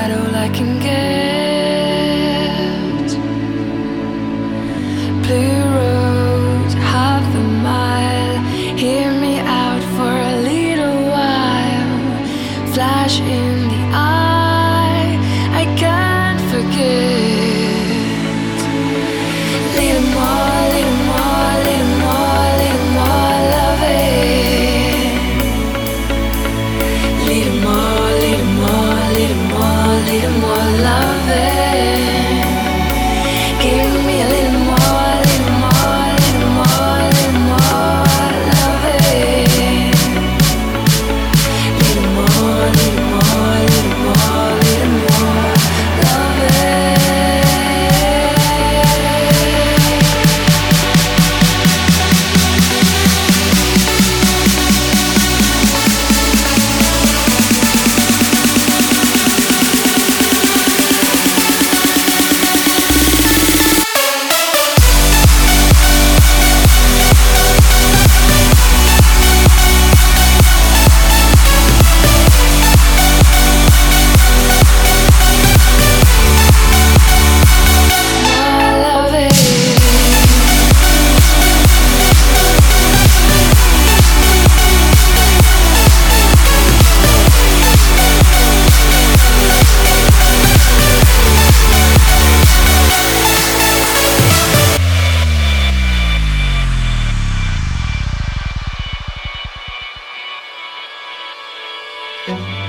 all I can get. Blue road, half a mile. Hear me out for a little while. Flash in the eye, I can't forget. Little more, little more, little more, little more loving. Little more, little more, little more, little more loving. Give me a little more, little more, little more, little more loving. Little more, little more, little more, little more loving. Thank